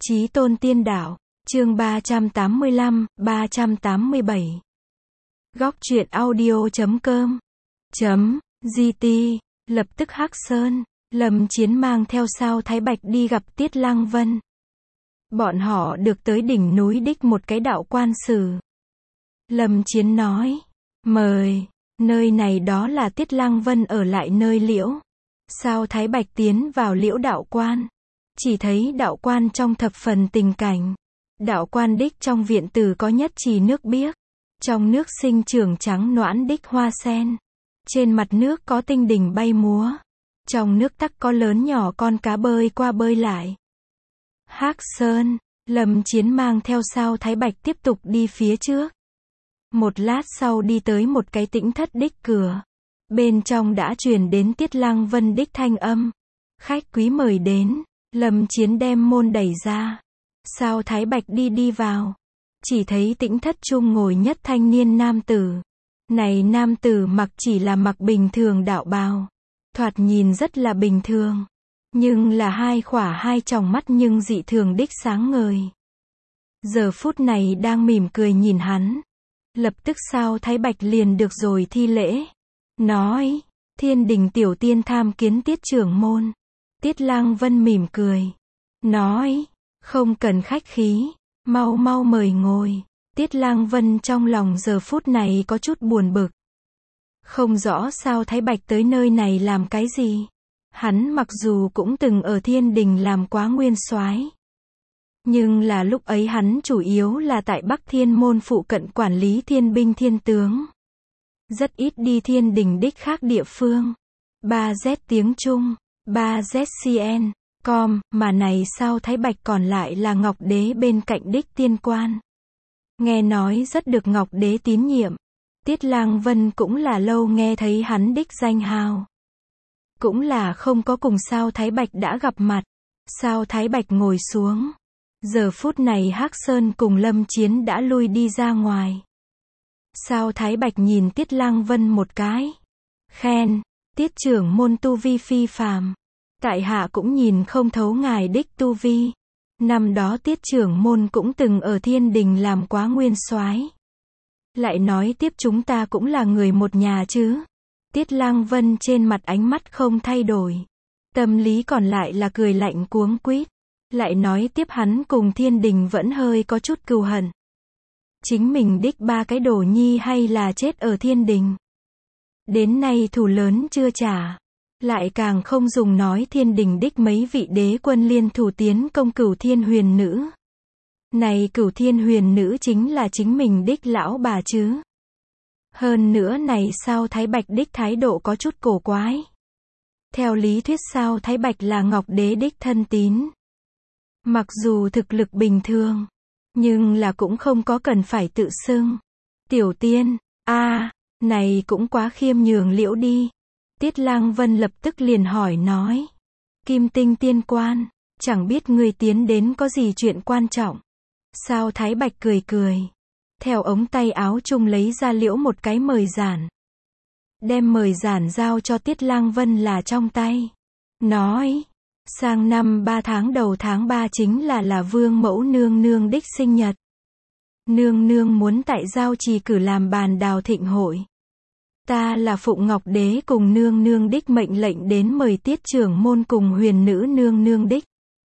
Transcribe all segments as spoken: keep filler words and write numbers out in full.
Chí tôn tiên đạo, chương ba trăm tám mươi lăm, ba trăm tám mươi bảy. Góc truyện audio chấm com chấm gt. Lập tức Hắc Sơn, Lâm Chiến mang theo Sao Thái Bạch đi gặp Tiết Lăng Vân. Bọn họ được tới đỉnh núi đích một cái đạo quan sử. Lâm Chiến nói, mời, nơi này đó là Tiết Lăng Vân ở lại nơi liễu. Sao Thái Bạch tiến vào liễu đạo quan. Chỉ thấy đạo quan trong thập phần tình cảnh. Đạo quan đích trong viện tử có nhất trì nước biếc. Trong nước sinh trưởng trắng noãn đích hoa sen. Trên mặt nước có tinh đỉnh bay múa. Trong nước tắc có lớn nhỏ con cá bơi qua bơi lại. Hắc Sơn, Lâm Chiến mang theo Sao Thái Bạch tiếp tục đi phía trước. Một lát sau đi tới một cái tĩnh thất đích cửa. Bên trong đã truyền đến Tiết Lăng Vân đích thanh âm. Khách quý mời đến. Lâm Chiến đem môn đẩy ra. Sao Thái Bạch đi đi vào. Chỉ thấy tĩnh thất chung ngồi nhất thanh niên nam tử. Này nam tử mặc chỉ là mặc bình thường đạo bào. Thoạt nhìn rất là bình thường. Nhưng là hai khỏa hai tròng mắt nhưng dị thường đích sáng ngời. Giờ phút này đang mỉm cười nhìn hắn. Lập tức Sao Thái Bạch liền được rồi thi lễ. Nói, Thiên Đình tiểu tiên tham kiến Tiết trưởng môn. Tiết Lăng Vân mỉm cười. Nói, không cần khách khí, mau mau mời ngồi. Tiết Lăng Vân trong lòng giờ phút này có chút buồn bực. Không rõ Sao Thái Bạch tới nơi này làm cái gì. Hắn mặc dù cũng từng ở Thiên Đình làm quá nguyên soái, nhưng là lúc ấy hắn chủ yếu là tại Bắc Thiên môn phụ cận quản lý thiên binh thiên tướng. Rất ít đi Thiên Đình đích khác địa phương. ba Z tiếng Trung, ba Z C N, com, mà này Sao Thái Bạch còn lại là Ngọc Đế bên cạnh đích tiên quan. Nghe nói rất được Ngọc Đế tín nhiệm. Tiết Lăng Vân cũng là lâu nghe thấy hắn đích danh hào. Cũng là không có cùng Sao Thái Bạch đã gặp mặt. Sao Thái Bạch ngồi xuống. Giờ phút này Hắc Sơn cùng Lâm Chiến đã lui đi ra ngoài. Sao Thái Bạch nhìn Tiết Lăng Vân một cái. Khen, Tiết trưởng môn tu vi phi phàm. Tại hạ cũng nhìn không thấu ngài đích tu vi. Năm đó Tiết trưởng môn cũng từng ở Thiên Đình làm quá nguyên soái. Lại nói tiếp chúng ta cũng là người một nhà chứ. Tiết Lăng Vân trên mặt ánh mắt không thay đổi. Tâm lý còn lại là cười lạnh cuống quýt. Lại nói tiếp hắn cùng Thiên Đình vẫn hơi có chút cừu hận. Chính mình đích ba cái đồ nhi hay là chết ở Thiên Đình. Đến nay thù lớn chưa trả. Lại càng không dùng nói Thiên Đình đích mấy vị đế quân liên thủ tiến công Cửu Thiên Huyền Nữ. Này Cửu Thiên Huyền Nữ chính là chính mình đích lão bà chứ. Hơn nữa này Sao Thái Bạch đích thái độ có chút cổ quái. Theo lý thuyết Sao Thái Bạch là Ngọc Đế đích thân tín. Mặc dù thực lực bình thường, nhưng là cũng không có cần phải tự xưng. Tiểu tiên, a à, này cũng quá khiêm nhường liễu đi. Tiết Lăng Vân lập tức liền hỏi nói. Kim Tinh tiên quan, chẳng biết người tiến đến có gì chuyện quan trọng. Sao Thái Bạch cười cười. Theo ống tay áo chung lấy ra liễu một cái mời giản. Đem mời giản giao cho Tiết Lăng Vân là trong tay. Nói, sang năm ba tháng đầu tháng ba chính là là Vương Mẫu nương nương đích sinh nhật. Nương nương muốn tại giao trì cử làm bàn đào thịnh hội. Ta là Phụng Ngọc Đế cùng nương nương đích mệnh lệnh đến mời Tiết trưởng môn cùng Huyền Nữ nương nương đích.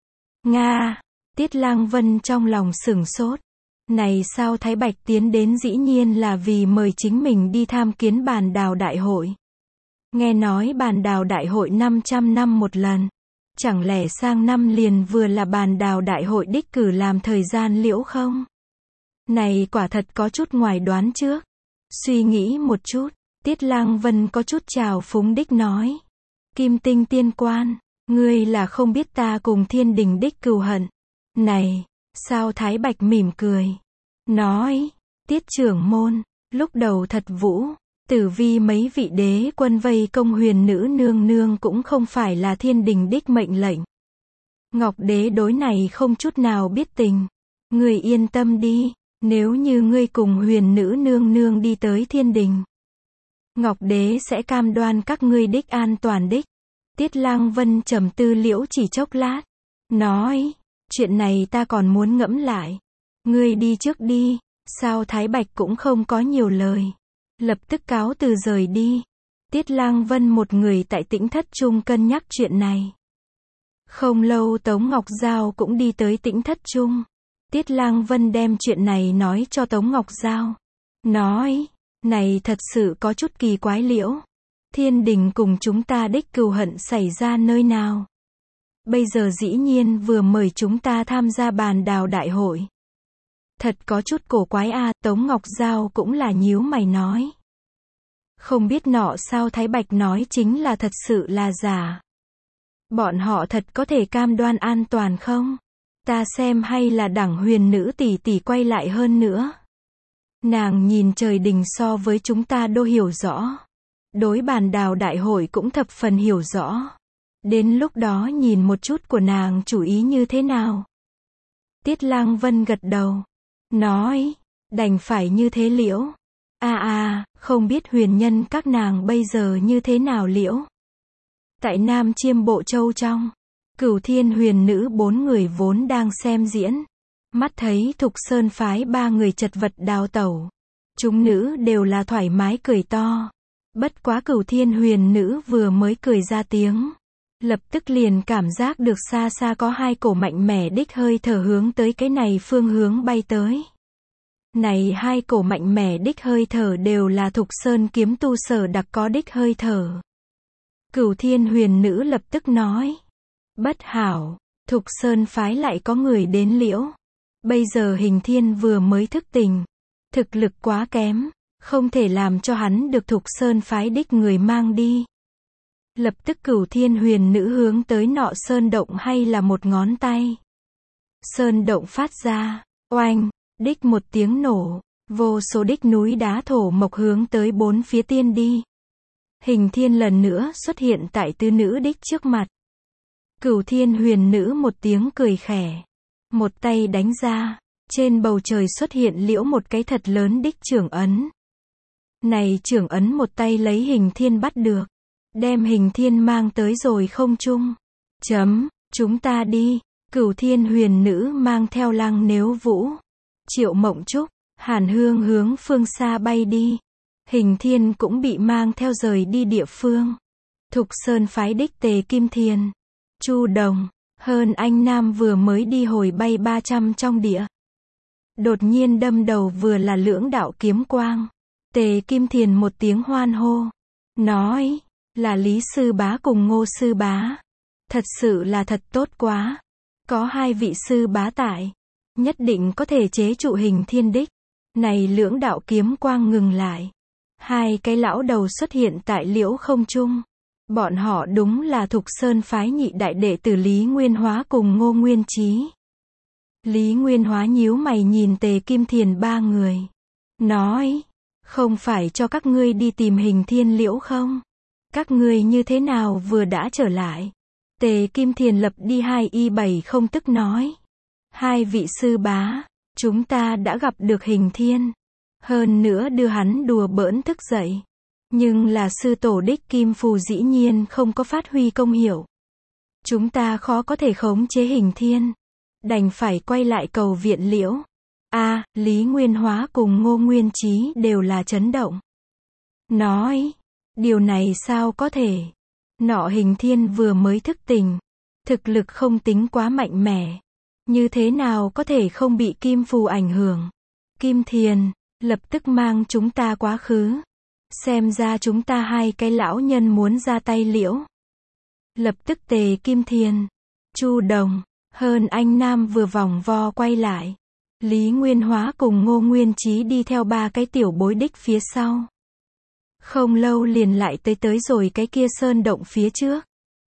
Nga, Tiết Lăng Vân trong lòng sửng sốt. Này Sao Thái Bạch tiến đến dĩ nhiên là vì mời chính mình đi tham kiến bàn đào đại hội. Nghe nói bàn đào đại hội năm trăm năm một lần. Chẳng lẽ sang năm liền vừa là bàn đào đại hội đích cử làm thời gian liễu không? Này quả thật có chút ngoài đoán trước. Suy nghĩ một chút, Tiết Lăng Vân có chút trào phúng đích nói. Kim Tinh tiên quan, ngươi là không biết ta cùng Thiên Đình đích cừu hận. Này, Sao Thái Bạch mỉm cười. Nói, Tiết trưởng môn, lúc đầu thật vũ, tử vi mấy vị đế quân vây công Huyền Nữ nương nương cũng không phải là Thiên Đình đích mệnh lệnh. Ngọc Đế đối này không chút nào biết tình. Ngươi yên tâm đi, nếu như ngươi cùng Huyền Nữ nương nương đi tới Thiên Đình, Ngọc Đế sẽ cam đoan các ngươi đích an toàn đích. Tiết Lăng Vân trầm tư liễu chỉ chốc lát. Nói, chuyện này ta còn muốn ngẫm lại. Ngươi đi trước đi. Sao Thái Bạch cũng không có nhiều lời. Lập tức cáo từ rời đi. Tiết Lang Vân một người tại Tĩnh Thất Trung cân nhắc chuyện này. Không lâu Tống Ngọc Giao cũng đi tới Tĩnh Thất Trung. Tiết Lang Vân đem chuyện này nói cho Tống Ngọc Giao. Nói, này thật sự có chút kỳ quái liễu. Thiên đình cùng chúng ta đích cừu hận xảy ra nơi nào? Bây giờ dĩ nhiên vừa mời chúng ta tham gia bàn đào đại hội. Thật có chút cổ quái a. À, Tống Ngọc Giao cũng là nhíu mày nói. Không biết nọ sao Thái Bạch nói chính là thật sự là giả. Bọn họ thật có thể cam đoan an toàn không? Ta xem hay là đẳng Huyền nữ tỷ tỷ quay lại hơn nữa. Nàng nhìn trời đình so với chúng ta đô hiểu rõ. Đối bàn đào đại hội cũng thập phần hiểu rõ. Đến lúc đó nhìn một chút của nàng chủ ý như thế nào. Tiết Lang Vân gật đầu. Nói, đành phải như thế liễu. À à, không biết huyền nhân các nàng bây giờ như thế nào liễu. Tại Nam Chiêm Bộ Châu trong, Cửu Thiên huyền nữ bốn người vốn đang xem diễn. Mắt thấy Thục Sơn phái ba người chật vật đào tẩu. Chúng nữ đều là thoải mái cười to. Bất quá Cửu Thiên huyền nữ vừa mới cười ra tiếng. Lập tức liền cảm giác được xa xa có hai cổ mạnh mẽ đích hơi thở hướng tới cái này phương hướng bay tới. Này hai cổ mạnh mẽ đích hơi thở đều là Thục Sơn kiếm tu sở đặc có đích hơi thở. Cửu Thiên huyền nữ lập tức nói. Bất hảo, Thục Sơn phái lại có người đến liễu. Bây giờ Hình Thiên vừa mới thức tỉnh. Thực lực quá kém, không thể làm cho hắn được Thục Sơn phái đích người mang đi. Lập tức Cửu Thiên huyền nữ hướng tới nọ sơn động hay là một ngón tay. Sơn động phát ra, oanh, đích một tiếng nổ, vô số đích núi đá thổ mộc hướng tới bốn phía tiên đi. Hình Thiên lần nữa xuất hiện tại tứ nữ đích trước mặt. Cửu Thiên huyền nữ một tiếng cười khẽ. Một tay đánh ra, trên bầu trời xuất hiện liễu một cái thật lớn đích trưởng ấn. Này trưởng ấn một tay lấy Hình Thiên bắt được. Đem Hình Thiên mang tới rồi không trung. Chấm, chúng ta đi. Cửu Thiên huyền nữ mang theo Lăng Nếu Vũ, Triệu Mộng Trúc, Hàn Hương hướng phương xa bay đi. Hình Thiên cũng bị mang theo rời đi địa phương. Thục Sơn phái đích Tề Kim Thiền, Chu Đồng, Hơn Anh Nam vừa mới đi hồi bay ba trăm trong địa. Đột nhiên đâm đầu vừa là lưỡng đạo kiếm quang. Tề Kim Thiền một tiếng hoan hô. Nói, là Lý Sư Bá cùng Ngô Sư Bá. Thật sự là thật tốt quá. Có hai vị sư bá tại. Nhất định có thể chế trụ Hình Thiên đích. Này lưỡng đạo kiếm quang ngừng lại. Hai cái lão đầu xuất hiện tại liễu không trung. Bọn họ đúng là Thục Sơn phái nhị đại đệ tử Lý Nguyên Hóa cùng Ngô Nguyên Chí. Lý Nguyên Hóa nhíu mày nhìn Tề Kim Thiền ba người. Nói, không phải cho các ngươi đi tìm Hình Thiên liễu không? Các ngươi như thế nào vừa đã trở lại? Tề Kim Thiền lập đi hai y bảy không tức nói. Hai vị sư bá, chúng ta đã gặp được Hình Thiên. Hơn nữa đưa hắn đùa bỡn thức dậy. Nhưng là sư tổ đích Kim Phù dĩ nhiên không có phát huy công hiệu. Chúng ta khó có thể khống chế Hình Thiên. Đành phải quay lại cầu viện liễu. A, à, Lý Nguyên Hóa cùng Ngô Nguyên Chí đều là chấn động. Nói, điều này sao có thể? Nọ Hình Thiên vừa mới thức tỉnh. Thực lực không tính quá mạnh mẽ. Như thế nào có thể không bị Kim Phù ảnh hưởng? Kim Thiền, lập tức mang chúng ta quá khứ. Xem ra chúng ta hai cái lão nhân muốn ra tay liễu. Lập tức Tề Kim Thiền, Chu Đồng, Hơn Anh Nam vừa vòng vo quay lại. Lý Nguyên Hóa cùng Ngô Nguyên Chí đi theo ba cái tiểu bối đích phía sau. Không lâu liền lại tới tới rồi cái kia sơn động phía trước.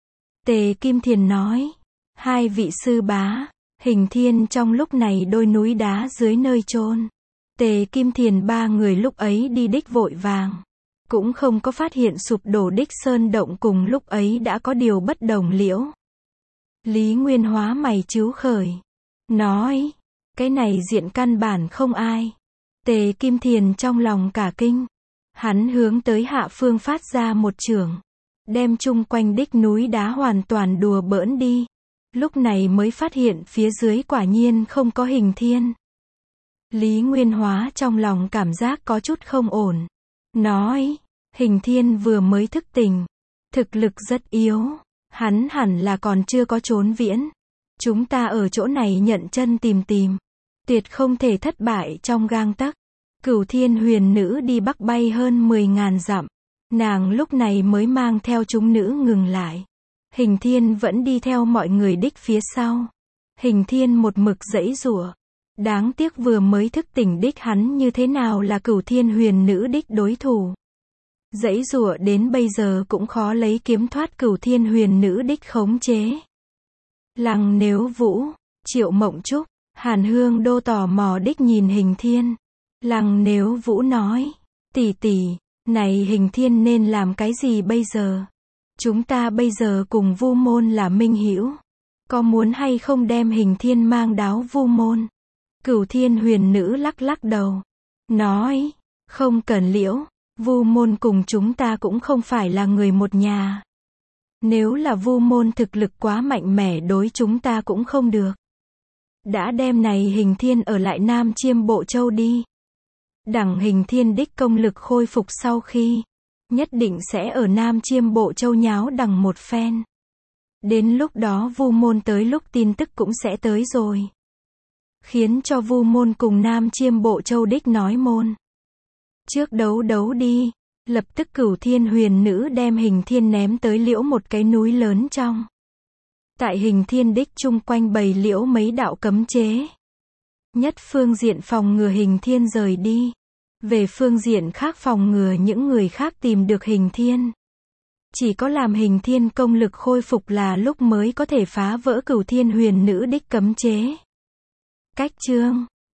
Tề Kim Thiền nói, hai vị sư bá, Hình Thiên trong lúc này đôi núi đá dưới nơi chôn. Tề Kim Thiền ba người lúc ấy đi đích vội vàng. Cũng không có phát hiện sụp đổ đích sơn động cùng lúc ấy đã có điều bất đồng liễu. Lý Nguyên Hóa mày chíu khởi. Nói, cái này diện căn bản không ai. Tề Kim Thiền trong lòng cả kinh. Hắn hướng tới hạ phương phát ra một chưởng. Đem chung quanh đích núi đá hoàn toàn đùa bỡn đi. Lúc này mới phát hiện phía dưới quả nhiên không có Hình Thiên. Lý Nguyên Hóa trong lòng cảm giác có chút không ổn. Nói, Hình Thiên vừa mới thức tỉnh. Thực lực rất yếu. Hắn hẳn là còn chưa có trốn viễn. Chúng ta ở chỗ này nhận chân tìm tìm. Tuyệt không thể thất bại trong gang tấc. Cửu Thiên Huyền Nữ đi bắc bay hơn mười ngàn dặm. Nàng lúc này mới mang theo chúng nữ ngừng lại. Hình Thiên vẫn đi theo mọi người đích phía sau. Hình Thiên một mực giãy giụa. Đáng tiếc vừa mới thức tỉnh đích hắn như thế nào là Cửu Thiên Huyền Nữ đích đối thủ. Giãy giụa đến bây giờ cũng khó lấy kiếm thoát Cửu Thiên Huyền Nữ đích khống chế. Lăng Nếu Vũ, Triệu Mộng Trúc, Hàn Hương Đô tò mò đích nhìn Hình Thiên. Lăng Nếu Vũ nói, tỷ tỷ, này Hình Thiên nên làm cái gì bây giờ? Chúng ta bây giờ cùng Vu Môn là minh hữu, có muốn hay không đem Hình Thiên mang đáo Vu Môn? Cửu Thiên Huyền Nữ lắc lắc đầu, nói, không cần liễu, Vu Môn cùng chúng ta cũng không phải là người một nhà. Nếu là Vu Môn thực lực quá mạnh mẽ đối chúng ta cũng không được. Đã đem này Hình Thiên ở lại Nam Chiêm Bộ Châu đi. Đẳng Hình Thiên đích công lực khôi phục sau khi, nhất định sẽ ở Nam Chiêm Bộ Châu nháo đằng một phen. Đến lúc đó Vu Môn tới lúc tin tức cũng sẽ tới rồi. Khiến cho Vu Môn cùng Nam Chiêm Bộ Châu đích nói môn. Trước đấu đấu đi, lập tức Cửu Thiên Huyền Nữ đem Hình Thiên ném tới liễu một cái núi lớn trong. Tại Hình Thiên đích chung quanh bày liễu mấy đạo cấm chế. Nhất phương diện phòng ngừa Hình Thiên rời đi. Về phương diện khác phòng ngừa những người khác tìm được Hình Thiên. Chỉ có làm Hình Thiên công lực khôi phục là lúc mới có thể phá vỡ Cửu Thiên Huyền Nữ đích cấm chế. Cách chương